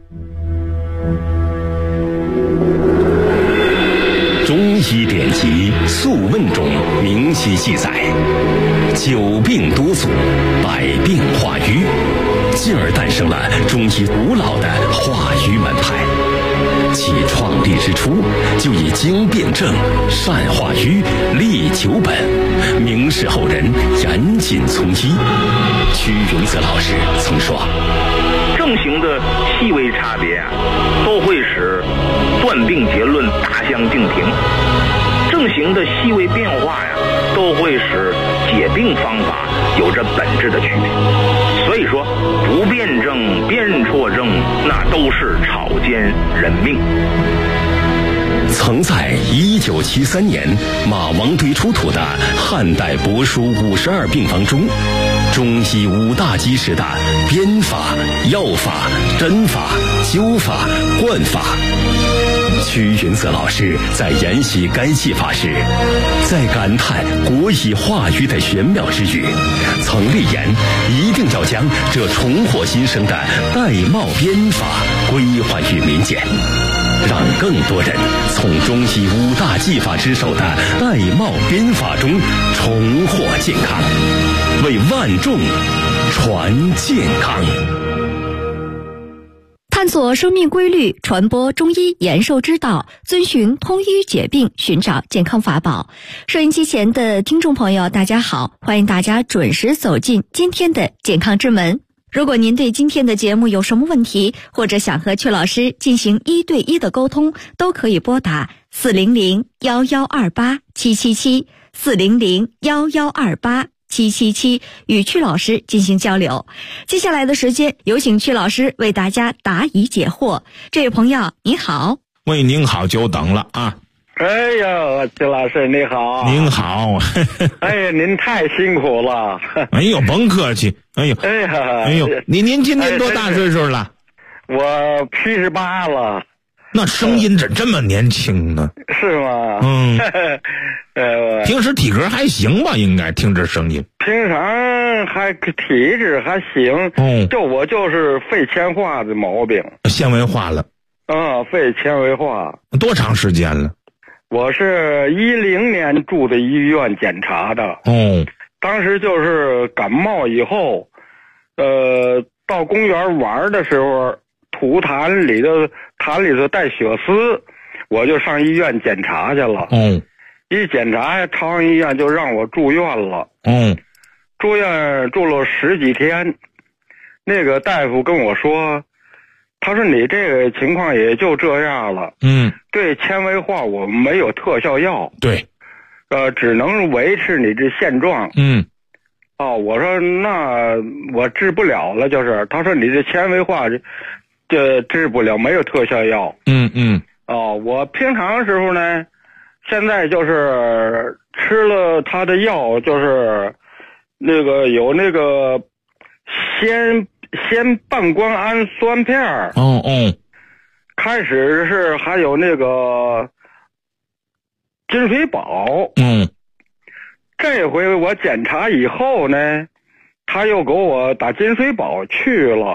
中医典籍《素问》中明晰记载，久病多阻，百病化瘀，进而诞生了中医古老的化瘀门派。其创立之初，就以经辨证、善化瘀、利久本，明示后人严谨从医。屈永泽老师曾说， 症型的细微差别啊，都会使断病结论大相径庭；症型的细微变化呀，都会使解病方法有着本质的区别。所以说，不辨证、辨错症，那都是草菅人命。 曾在1973年马王堆出土的汉代帛书52病房中，中医5大基石的编法、药法、针法、灸法、灌法。屈云泽老师在研习该技法时，在感叹国医化瘀的玄妙之余，曾立言一定要将这重获新生的玳瑁编法归还于民间，让更多人从中医5大技法之首的玳瑁编法中重获健康，为万众传健康。 探索生命规律，传播中医延寿之道，遵循通医解病，寻找健康法宝。收音机前的听众朋友，大家好，欢迎大家准时走进今天的健康之门。如果您对今天的节目有什么问题，或者想和曲老师进行1对1的沟通，都可以拨打400-1128-777，400-1128-777，与曲老师进行交流。接下来的时间，有请曲老师为大家答疑解惑。这位朋友您好。 喂，您好，久等了啊。 哎呀，曲老师你好。 您好。 哎呀，您太辛苦了。 哎呦，甭客气。哎呦，您今年多大岁数了？ 我78了。 那声音怎这么年轻呢？ 是吗？ 嗯。平时体格还行吧？应该听这声音。 平常还体质还行。就我就是肺纤化的毛病。 纤维化了。 肺纤维化。 多长时间了？ 我是10年住的医院检查的。当时就是感冒以后，到公园玩的时候，吐痰里头带血丝，我就上医院检查去了。一检查，朝阳医院就让我住院了。住院住了10几天，那个大夫跟我说，他说你这个情况也就这样了。对纤维化我们没有特效药。 对。 只能维持你这现状。我说那我治不了了，就是他说你这纤维化这治不了，没有特效药。我平常时候呢，现在就是吃了他的药，就是那个有那个先半胱氨酸片。开始是还有那个金水宝。这回我检查以后呢，他又给我打金水宝去了。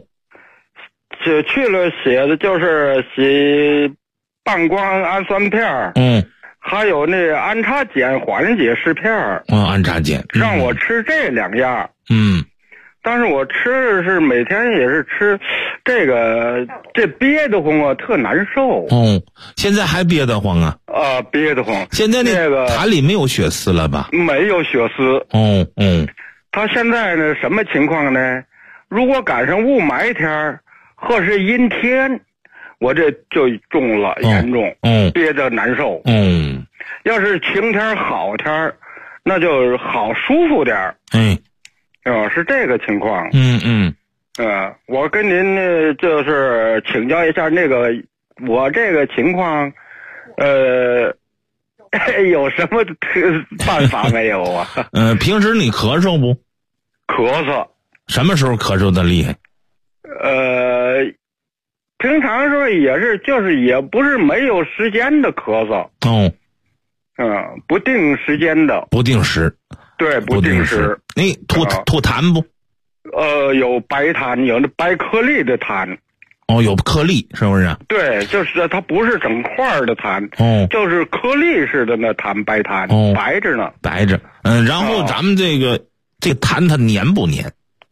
去了写的就是写半胱氨酸片。还有那安插碱缓解湿片。 安插碱。 让我吃这2样。但是我吃是每天也是吃这憋得慌啊，特难受。 现在还憋得慌啊？ 憋得慌。 现在那个痰里没有血丝了吧？ 没有血丝。他现在呢什么情况呢？如果赶上雾霾天或是阴天，我这就重了，严重。憋得难受。要是晴天好天，那就好舒服点。是这个情况。我跟您呢就是请教一下那个我这个情况，有什么办法没有啊？ 平时你咳嗽不？ 咳嗽。 什么时候咳嗽的厉害？ 平常时候也是，就是也不是没有时间的咳嗽。不定时间的。 不定时。 对，不定时。 吐痰不？ 有白痰，有那白颗粒的痰。 哦，有颗粒是不是？ 对，就是它不是整块的痰，就是颗粒似的那痰，白痰，白着呢， 白着。然后咱们这个痰它黏不黏？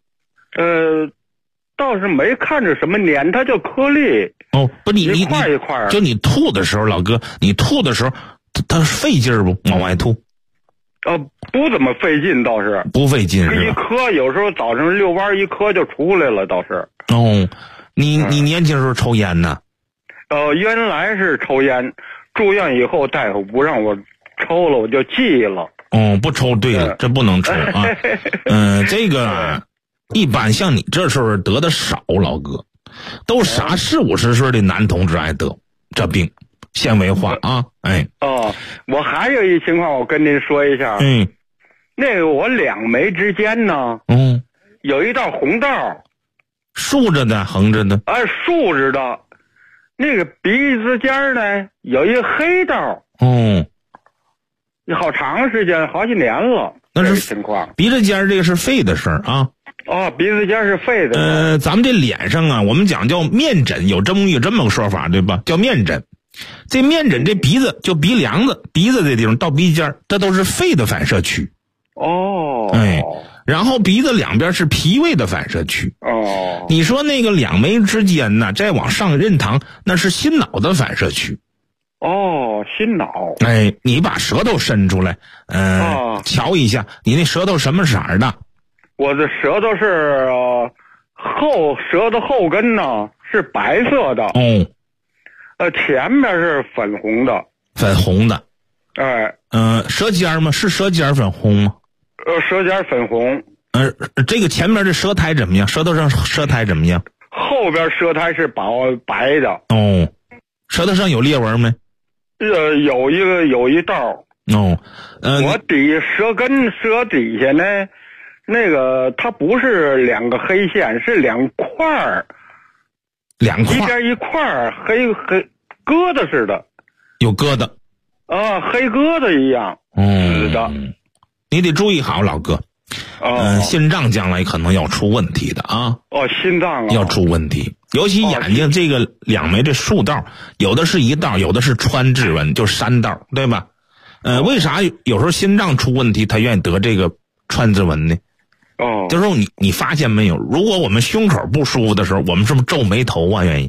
倒是没看着什么黏，它就颗粒。 哦，不，你一块一块。 就你吐的时候，老哥，你吐的时候，它费劲儿不？往外吐？ 不怎么费劲，倒是不费劲， 一颗有时候早上遛弯一颗就出来了，倒是。 哦，你年轻时候抽烟呢？ 原来是抽烟，住院以后大夫不让我抽了，我就戒了。 哦，不抽，对了，这不能抽啊。这个一般像你这时候得的少，老哥，都啥40-50岁的男同志爱得这病。纤维化啊， 我还有一情况，我跟您说一下。那个我两眉之间呢，有一道红道， 竖着的，横着的。 竖着的。那个鼻子尖呢，有一黑道。好长时间，好几年了。 那是情况。 鼻子尖这个是肺的事儿啊。 鼻子尖是肺的。 咱们这脸上啊，我们讲叫面诊，有这么个说法，对吧？叫面诊。这面诊这鼻子就鼻梁子，鼻子这地方到鼻尖，这都是肺的反射区。然后鼻子两边是脾胃的反射区。你说那个两眉之间呢，再往上任堂，那是心脑的反射区。 心脑。 你把舌头伸出来，瞧一下，你那舌头什么色儿的？ 我的舌头是舌头后根呢是白色的。前面是粉红的。 粉红的。舌尖吗？是舌尖粉红吗？ 舌尖粉红。 这个前面的舌苔怎么样？舌头上舌苔怎么样？ 后边舌苔是白的。 舌头上有裂纹没？ 有一道。我舌底下呢，那个它不是两个黑线，是两块儿。一边一块黑疙瘩似的。 有疙瘩黑疙瘩一样。是的， 你得注意好，老哥。心脏将来可能要出问题的啊。 心脏要出问题，尤其眼睛这个两枚这竖道，有的是一道，有的是穿指纹，就3道，对吧？为啥有时候心脏出问题，他愿意得这个穿指纹呢？就是说你发现没有？如果我们胸口不舒服的时候，我们是不是皱眉头啊？愿意？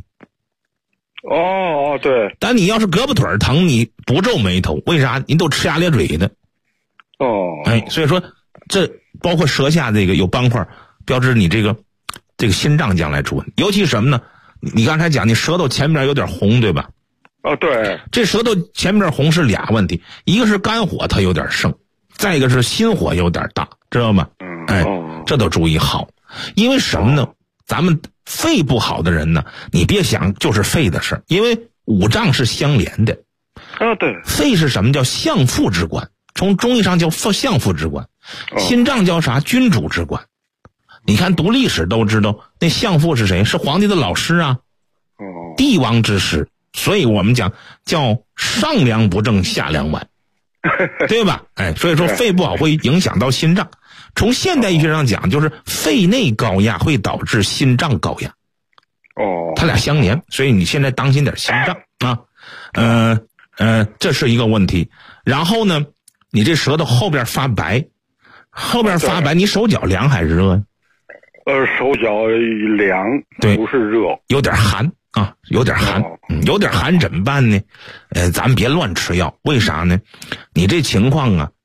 对。 但你要是胳膊腿疼，你不皱眉头，为啥？你都呲牙咧嘴的。所以说这包括舌下这个有斑块，标志你这个心脏将来出问题。尤其什么呢？你刚才讲你舌头前面有点红，对吧？ 对。 这舌头前面红是俩问题，一个是肝火它有点盛，再一个是心火有点大，知道吗？这都注意好。因为什么呢？咱们肺不好的人呢，你别想就是肺的事，因为五脏是相连的。 对。 肺是什么？叫相父之官，从中医上叫相父之官。心脏叫啥？君主之官。你看读历史都知道，那相父是谁？是皇帝的老师啊，帝王之师。所以我们讲叫上梁不正下梁歪，对吧？所以说肺不好会影响到心脏。从现代医学上讲，就是肺内高压会导致心脏高压。它俩相连，所以你现在当心点心脏啊。这是一个问题。然后呢，你这舌头后边发白，你手脚凉还是热？ 手脚凉， 对， 不是热，有点寒啊，有点寒。有点寒怎么办呢？咱别乱吃药，为啥呢？你这情况啊，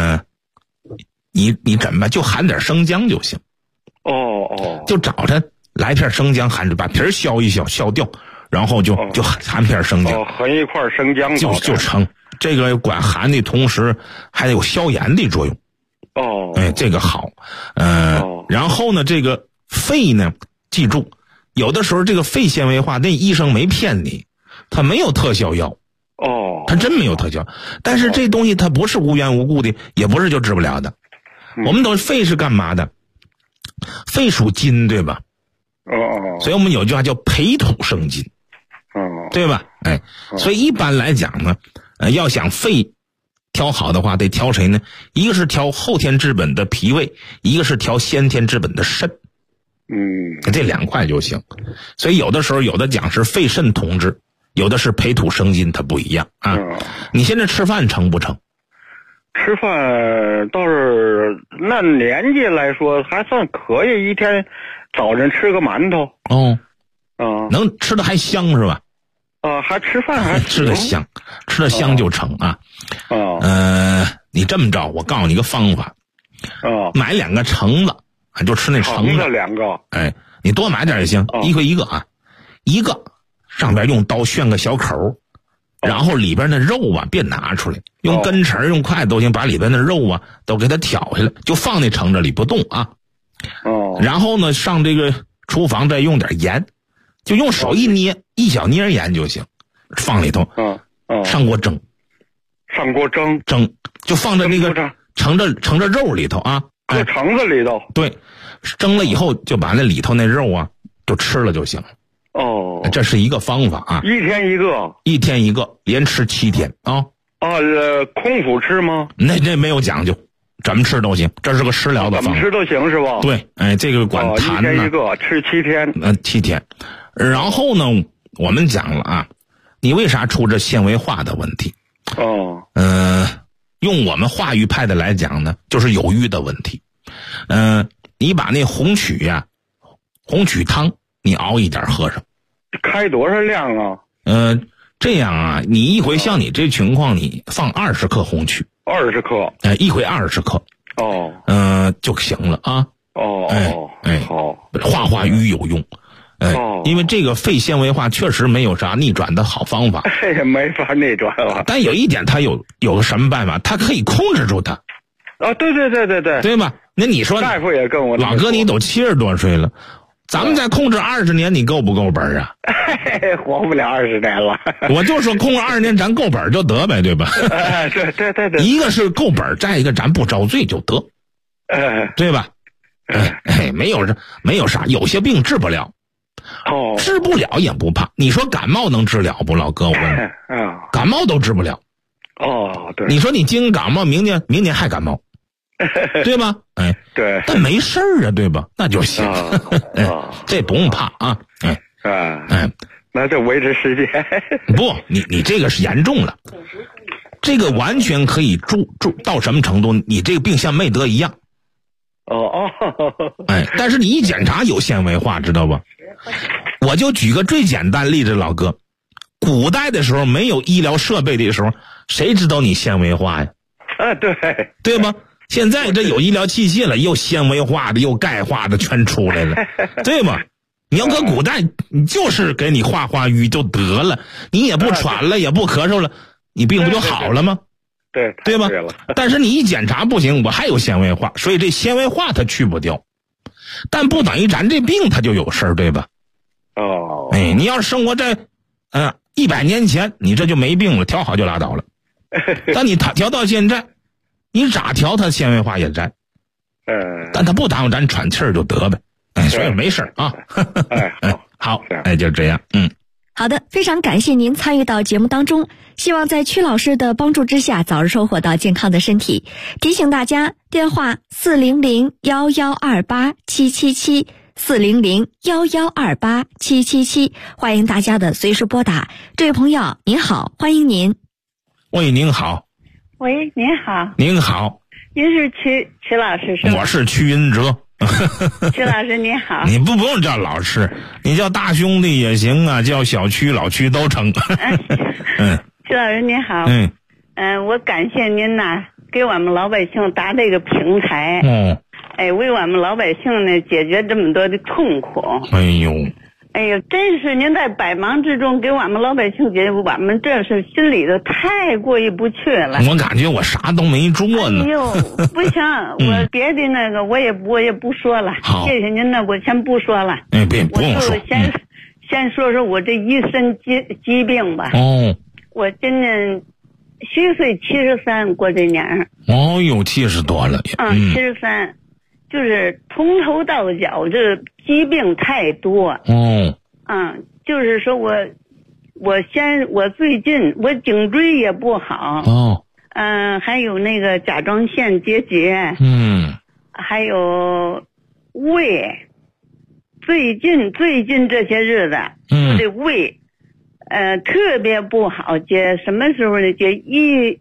你怎么办？就含点生姜就行。就找他来片生姜，含着把皮儿削一削，削掉，然后就含片生姜。 含一块生姜就成。这个管寒的同时还有消炎的作用。这个好。然后呢，这个肺呢，记住，有的时候这个肺纤维化，那医生没骗你，他没有特效药。他真没有特效，但是这东西它不是无缘无故的，也不是就治不了的。我们懂肺是干嘛的？肺属金，对吧？所以我们有句话叫培土生金，对吧？所以一般来讲呢，要想肺调好的话，得调谁呢？一个是调后天之本的脾胃，一个是调先天之本的肾。 这2块就行。所以有的时候有的讲是肺肾同治，有的是培土生金，它不一样啊。你现在吃饭成不成？ 吃饭倒是那年纪来说还算可以，一天早晨吃个馒头。能吃的还香是吧？还吃饭还吃的香，吃的香就成啊。你这么着，我告诉你个方法。买2个橙子，就吃那橙子 2个。 哎，你多买点也行，一回一个啊。一个上边用刀旋个小口，然后里边的肉啊别拿出来，用根匙用筷子都行，把里边的肉啊都给它挑下来，就放那橙子里不动啊。然后呢，上这个厨房再用点盐，就用手一捏，1小捏盐就行，放里头。上锅蒸。 上锅蒸， 就放在那个盛着肉里头啊， 搁橙子里头。 对，蒸了以后就把那里头那肉啊就吃了就行了。这是一个方法啊。 一天一个，连吃7天啊。空腹吃吗？ 那没有讲究，怎么吃都行，这是个食疗的方法。 怎么吃都行是吧？ 对，这个管痰呢。 一天一个，吃7天。 7天。然后呢，我们讲了啊，你为啥出这纤维化的问题？用我们化瘀派的来讲呢，就是有瘀的问题。你把那红曲呀，红曲汤你熬一点喝上。 开多少量啊？ 这样啊，你一回像你这情况，你放20克红曲。 20克。 一回20克。就行了啊。好。化瘀有用。因为这个肺纤维化确实没有啥逆转的好方法， 没法逆转了。 但有一点，它有个什么办法？它可以控制住它。对吧？那你说， 大夫也跟我老哥，你都70多岁了，咱们再控制20年，你够不够本啊？ 活不了20年了。 我就说控制20年，咱够本就得呗，对吧？ 对。 一个是够本，再一个咱不遭罪就得，对吧？没有啥，有些病治不了。治不了也不怕。你说感冒能治了不，老哥？我问感冒都治不了。 对。 你说你今感冒，明年还感冒，对吧？ 对。 但没事儿啊，对吧？那就行。这不用怕啊。 那就维持时间。 不，你这个是严重了，这个完全可以住到什么程度？你这个病像没得一样。但是你一检查有纤维化，知道不？我就举个最简单例子，老哥，古代的时候没有医疗设备的时候，谁知道你纤维化呀？对吧？现在这有医疗器械了，又纤维化的又钙化的全出来了，对吧？你要搁古代，你就是给你化瘀就得了，你也不喘了，也不咳嗽了，你病不就好了吗？对吧？但是你一检查不行，我还有纤维化，所以这纤维化它去不掉，但不等于咱这病它就有事儿，对吧？你要是生活在100年前，你这就没病了，调好就拉倒了。但你调到现在，你咋调它纤维化也在，但它不耽误咱喘气儿就得呗。所以没事啊。好，就这样。 好的，非常感谢您参与到节目当中，希望在曲老师的帮助之下，早日收获到健康的身体。提醒大家，电话400-1128-777，400-1128-777，欢迎大家的随时拨打。这位朋友您好，欢迎您。 喂，您好。 喂，您好。 您好。 您是曲老师是吗？ 我是曲云哲。 曲老师您好。 你不用叫老师，你叫大兄弟也行啊，叫小曲老曲都成。 曲老师您好。我感谢您呐，给我们老百姓搭这个平台。为我们老百姓呢解决这么多的痛苦。真是您在百忙之中给我们老百姓解决，我们这是心里头太过意不去了。 我感觉我啥都没做呢。 不行，我别的那个我也不说了。谢谢您呢，我先不说了。 不用说。 先说说我这一身疾病吧。我今年虚岁73，过这年。 70多了。 73。就是从头到脚这疾病太多。就是说我最近我颈椎也不好。还有那个甲状腺结节。还有胃， 最近这些日子，我的胃，特别不好。姐什么时候呢？姐12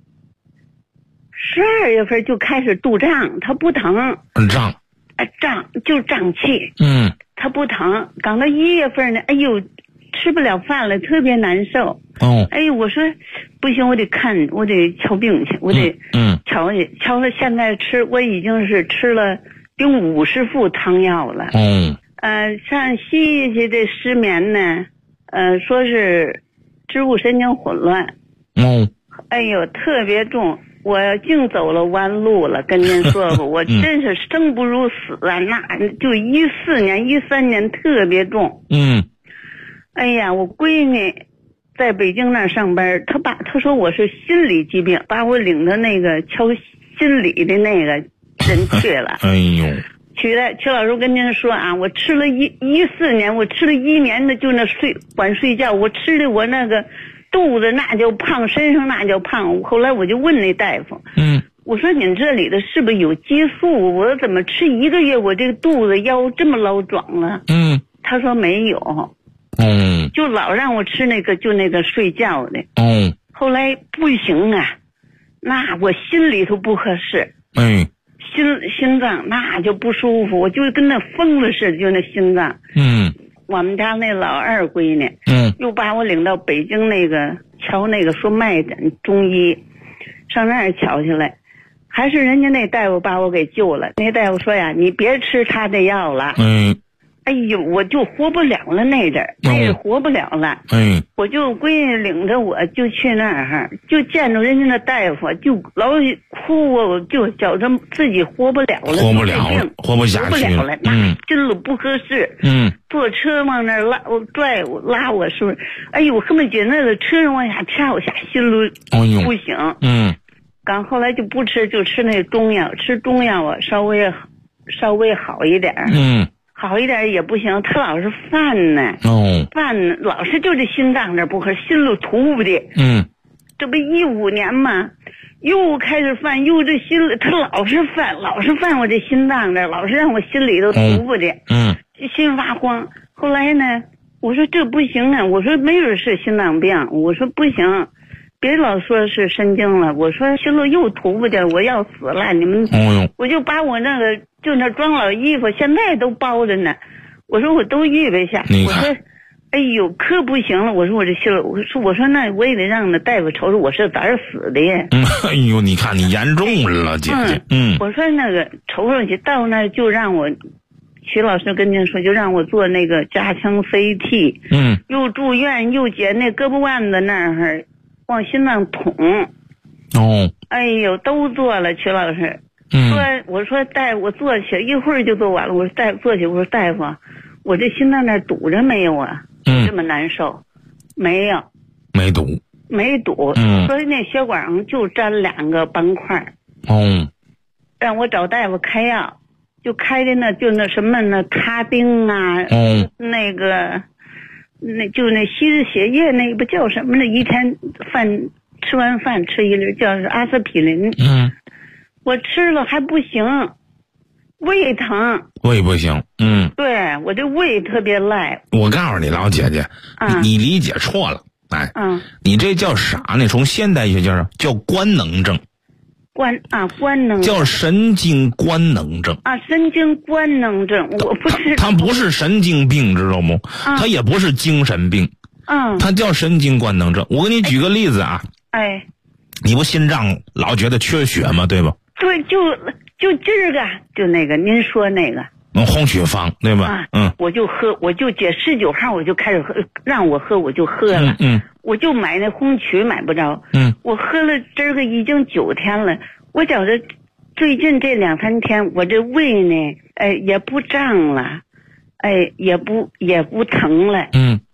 月份就开始肚胀，它不疼。 胀。 胀就胀气。它不疼。刚到1月份呢，哎呦，吃不了饭了，特别难受。哎呦，我说不行，我得瞧病去，我得瞧去。瞧了，现在我已经是吃了有50副汤药了。上西医去的失眠呢，说是植物神经混乱。哎呦，特别重，我净走了弯路了。跟您说吧，我真是生不如死啊！那就14年、13年特别重。哎呀，我闺女在北京那儿上班，她说我是心理疾病，把我领到那个瞧心理的那个人去了。 哎呦， 去了，曲老师跟您说啊，我吃了14年，我吃了1年的就那管睡觉，我吃的我那个肚子那叫胖，身上那叫胖。后来我就问那大夫，我说您这里的是不是有激素？我怎么吃1个月我这个肚子腰这么老壮了？他说没有。就老让我吃那个睡觉的。后来不行啊，那我心里头不合适。心脏那就不舒服，我就跟那疯了似的，就那心脏。我们家那老二闺女，又把我领到北京那个瞧那个说脉诊中医，上那儿瞧去了，还是人家那大夫把我给救了。那大夫说呀，你别吃他的药了。哎呦，我就活不了了那阵儿，那是活不了了。我就闺女领着我就去那儿，就见着人家那大夫，就老哭啊，我就觉着自己活不了了， 活不下去了。 那真的不合适。坐车往那儿拉我是不是？哎呦，我根本觉得那个车上往下跳下，心里不行。刚后来就不吃，就吃那中药，吃中药啊，稍微好一点。好一点也不行，他老是犯呢。犯老是就这心脏这不合，心里突不的。这不15年嘛，又开始犯，又这心里他老是犯我这心脏这，老是让我心里头突不的。心发慌。后来呢，我说这不行啊，我说没准是心脏病，我说不行，别老说是神经了，我说心里又突不的，我要死了，你们。我就把我那个就那装老衣服现在都包着呢，我说我都预备下。我说哎呦可不行了，我说我这心里，我说那我也得让那大夫瞅瞅我是咋死的呀。 哎呦，你看你严重了，姐姐。 我说那个瞅瞅去，到那就让我徐老师跟您说，就让我做那个加强 CT。又住院又解那胳膊腕子那儿往心脏捅。哎呦都做了，徐老师。我说大夫，我坐起一会儿就做完了。我说大夫坐起，我说大夫，我这心脏那堵着没有啊？这么难受？没有， 没堵。 所以那血管上就粘2个斑块。让我找大夫开药，就开的就那什么那他汀啊，那个就那稀释血液那个不叫什么呢？一天吃完饭吃1粒，叫阿司匹林。我吃了还不行，胃疼。 胃不行。 对，我这胃特别赖。 我告诉你老姐姐，你理解错了。你这叫啥呢？从现代学叫官能症。 官能叫神经官能症。 神经官能症，我不知道。 它不是神经病，知道不？它也不是精神病。它叫神经官能症。我给你举个例子啊。你不心脏老觉得缺血吗？对吧？ 对，就今儿个就那个您说那个红血方对吧？ 我就喝，我就解19号我就开始喝，让我喝我就喝了。我就买那红曲买不着。我喝了今儿个已经9天了，我觉着最近这2、3天我这胃呢，也不胀了，也不疼了。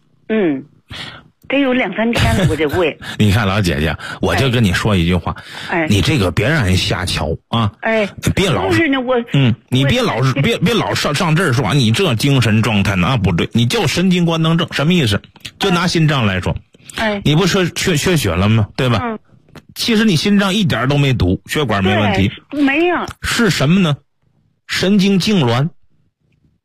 得有2、3天了，我这胃。 你看老姐姐，我就跟你说一句话，你这个别让人瞎瞧啊！别老是呢，你别老上这儿说你这精神状态那不对，你叫神经官能症什么意思？就拿心脏来说，你不说缺血了吗？对吧？其实你心脏一点都没堵，血管没问题， 没有。 是什么呢？神经痉挛。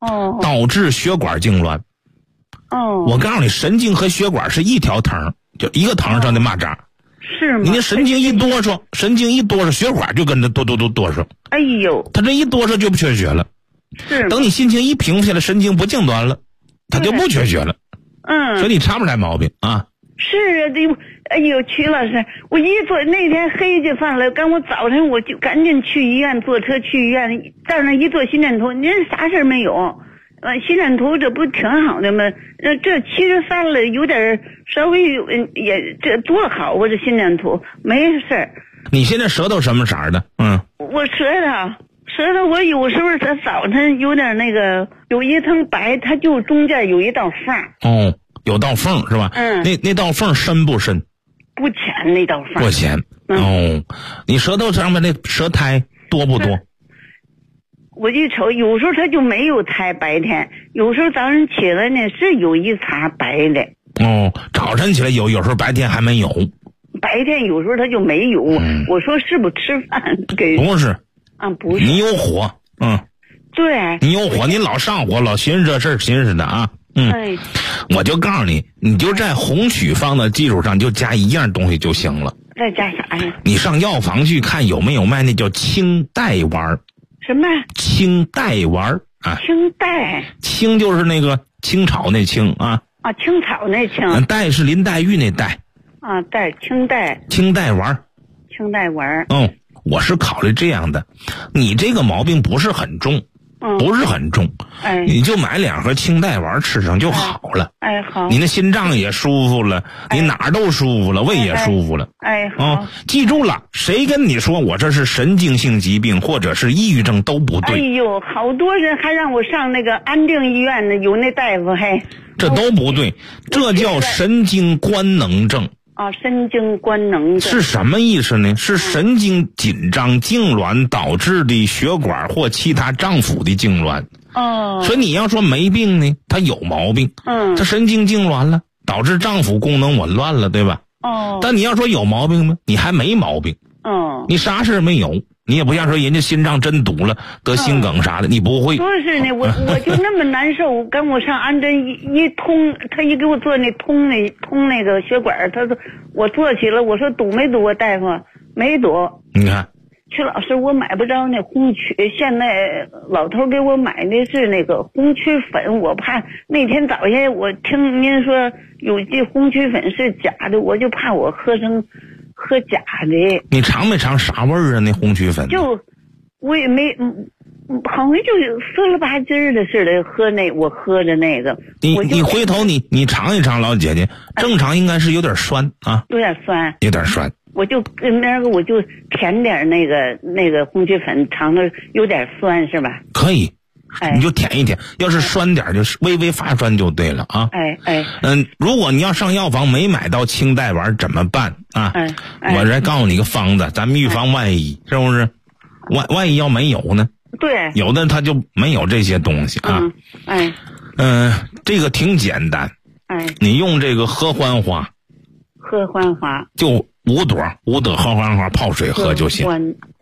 导致血管痉挛。我告诉你，神经和血管是一条藤，就一个藤上的蚂蚱。 是吗？ 你那神经一哆嗦，血管就跟着哆嗦。 哎呦， 他这一哆嗦就不缺血了。 是。 等你心情一平复下来，神经不痉挛了，他就不缺血了。所以你查不来毛病啊。 是啊，哎呦，曲老师，我一坐那天黑就犯了，刚我早晨我就赶紧去医院，坐车去医院，到那一做心电图，您啥事没有。心电图这不挺好的吗？这73了，有点稍微也这多好，我这心电图没事儿。 你现在舌头什么色的？ 我舌头我有时候它早晨有点那个有一层白，它就中间有一道缝。 有道缝是吧？那道缝深不深？ 不浅，那道缝不浅。你舌头上面那舌苔多不多？ 我一瞅，有时候它就没有苔，白天有时候早上起来呢是有一茬白的。 早晨起来有时候白天还没有。 白天有时候它就没有。我说是不是吃饭给？ 不是。 不是。 你有火。 对。 你有火，你老上火，老寻思这事儿寻思的啊。我就告诉你，你就在红曲方的基础上就加一样东西就行了。 再加啥呀？ 你上药房去看有没有卖那叫青黛丸。 什么？ 青黛丸啊？ 青黛。 青就是那个青草那青啊。 青草那青。 黛是林黛玉那黛。 青黛。 青黛丸。 青黛丸。 我是考虑这样的，你这个毛病不是很重。不是很重，你就买2盒青黛丸吃上就好了。 好。 你那心脏也舒服了，你哪儿都舒服了，胃也舒服了。 好。 记住了，谁跟你说我这是神经性疾病或者是抑郁症都不对。 哎呦，好多人还让我上那个安定医院呢，有那大夫还。 这都不对，这叫神经官能症。 神经官能症是什么意思呢？是神经紧张痉挛导致的血管或其他脏腑的痉挛。所以你要说没病呢，他有毛病。他神经痉挛了，导致脏腑功能紊乱了，对吧？但你要说有毛病吗？你还没毛病。你啥事没有，你也不像说人家心脏真堵了得心梗啥的，你不会。 不是呢，我就那么难受，跟我上安针一通，他一给我做那通那个血管，他说我做起了，我说堵没堵啊，大夫？没堵。 你看， 曲老师，我买不着那红曲，现在老头给我买的是那个红曲粉，我怕那天早上我听您说有这红曲粉是假的，我就怕我喝假的。 你尝没尝啥味儿啊？那红曲粉？ 就我也没，好像就是酸了吧唧的似的。我喝的那个。 你回头你尝一尝，老姐姐，正常应该是有点酸啊。 有点酸。 有点酸。 我就跟那个我就填点那个红曲粉，尝的有点酸是吧？ 可以。你就舔一舔，要是酸点就是微微发酸就对了啊。如果你要上药房没买到青黛丸怎么办啊？我再告诉你个方子，咱们预防万一，是不是？万一要没有呢？ 对， 有的他就没有这些东西啊。这个挺简单。你用这个合欢花。 合欢花。就 5朵合欢花泡水喝就行。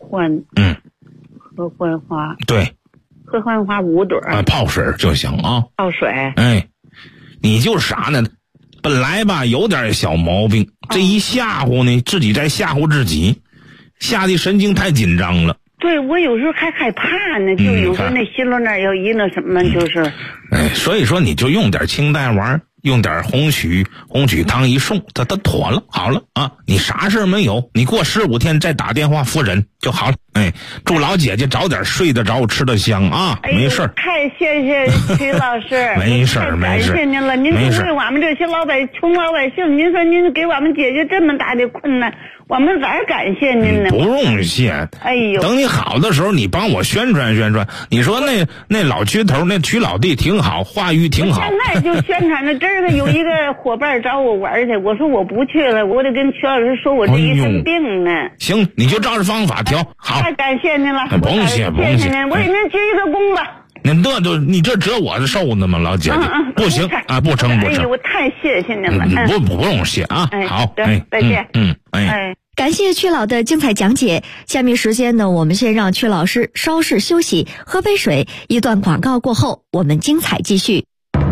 合欢花。 对。 合欢花5朵泡水就行啊。 泡水。 你就啥呢？本来吧有点小毛病，这一吓唬呢，自己在吓唬自己，吓得神经太紧张了。 对，我有时候还害怕呢，就有时候那心轮那要一那什么就是。 所以说你就用点青黛丸，用点红曲汤一送，它妥了，好了啊！你啥事没有，你过15天再打电话复诊就好了。祝老姐姐早点睡得着，吃得香啊！没事。 太谢谢曲老师， 没事， 感谢您了。您为我们这些穷老百姓，您说您给我们解决这么大的困难，我们咋感谢您呢？ 不用谢。等你好的时候，你帮我宣传宣传。你说那老区头那曲老弟挺好，话语挺好。 现在就宣传的，这儿有一个伙伴找我玩去，我说我不去了，我得跟曲老师说我这一身病呢。 行，你就照着方法调。好， 太感谢您了。 不用谢， 谢谢您，我给您鞠一个躬吧。 你这折我是受的吗，老姐姐？不行啊，不成。 哎呦，我太谢谢您了。 不用谢啊。好， 再见。 感谢曲老的精彩讲解。下面时间呢，我们先让曲老师稍事休息，喝杯水。一段广告过后，我们精彩继续。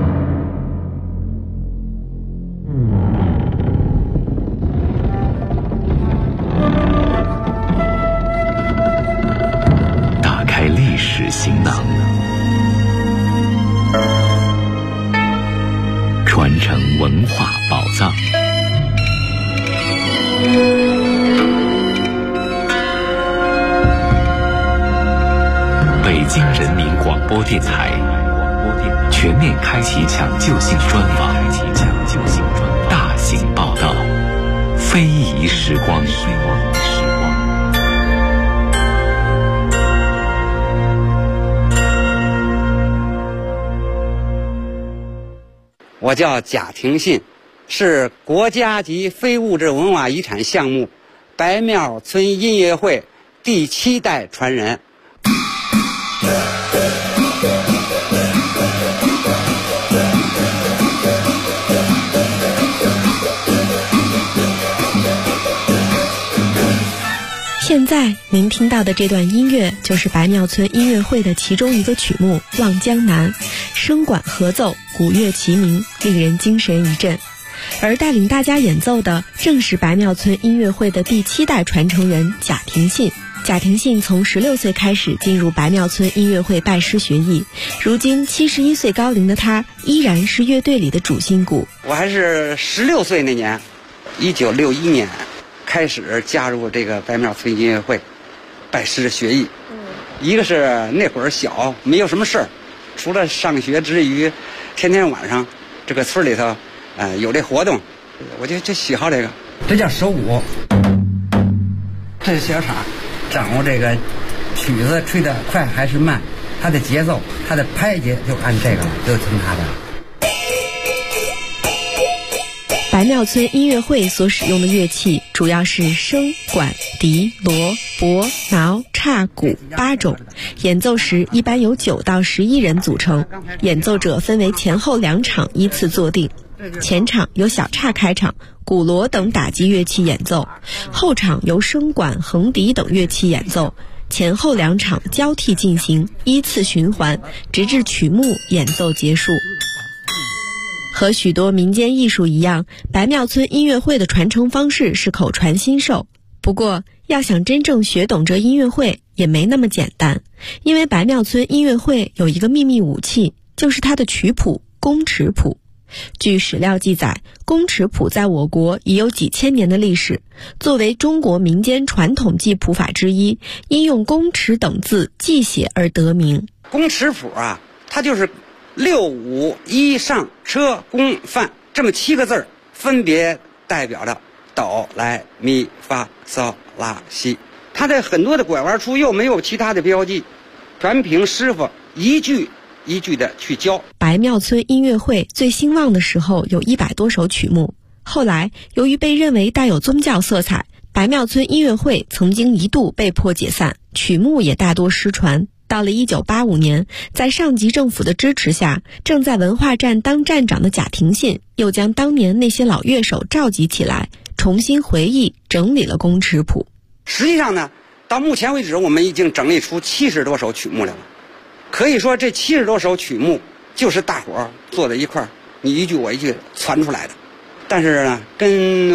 打开历史行囊，传承文化宝藏。北京人民广播电台全面开启抢救性专访，大型报道，非遗时光。 我叫贾廷信，是国家级非物质文化遗产项目白庙村音乐会第7代传人。 现在您听到的这段音乐就是白庙村音乐会的其中一个曲目《望江南》，声管合奏，鼓乐齐鸣，令人精神一振。而带领大家演奏的正是白庙村音乐会的第7代传承人贾廷信。贾廷信从16岁开始进入白庙村音乐会拜师学艺，如今71岁高龄的他依然是乐队里的主心骨。 我还是16岁那年，1961年开始加入这个白庙村音乐会，拜师学艺。一个是那会儿小，没有什么事儿，除了上学之余，天天晚上这个村里头，有这活动，我就喜好这个。这叫手鼓，这是小叉，掌握这个曲子吹得快还是慢，它的节奏，它的拍节就按这个，就听它的。 白庙村音乐会所使用的乐器主要是笙、管、笛、锣、钹、挠、叉、鼓8种，演奏时一般由9到11人组成，演奏者分为前后2场依次坐定。前场由小叉开场，鼓锣等打击乐器演奏，后场由笙管、横笛等乐器演奏，前后2场交替进行，依次循环，直至曲目演奏结束。和许多民间艺术一样，白庙村音乐会的传承方式是口传心授。不过，要想真正学懂这音乐会也没那么简单，因为白庙村音乐会有一个秘密武器，就是它的曲谱宫尺谱。据史料记载，宫尺谱在我国已有几千年的历史，作为中国民间传统记谱法之一，因用宫尺等字记写而得名。 宫尺谱啊，它就是6、5、1上车宫范这么7个字，分别代表着哆来咪发嗦拉西。它在很多的拐弯处又没有其他的标记，全凭师傅一句一句的去教。 白庙村音乐会最兴旺的时候有100多首曲目，后来由于被认为带有宗教色彩，白庙村音乐会曾经一度被迫解散，曲目也大多失传。到了1985年，在上级政府的支持下，正在文化站当站长的贾廷信又将当年那些老乐手召集起来，重新回忆整理了宫尺谱。 实际上呢，到目前为止我们已经整理出70多首曲目来了。可以说这70多首曲目就是大伙儿坐在一块儿，你一句我一句传出来的。但是呢，跟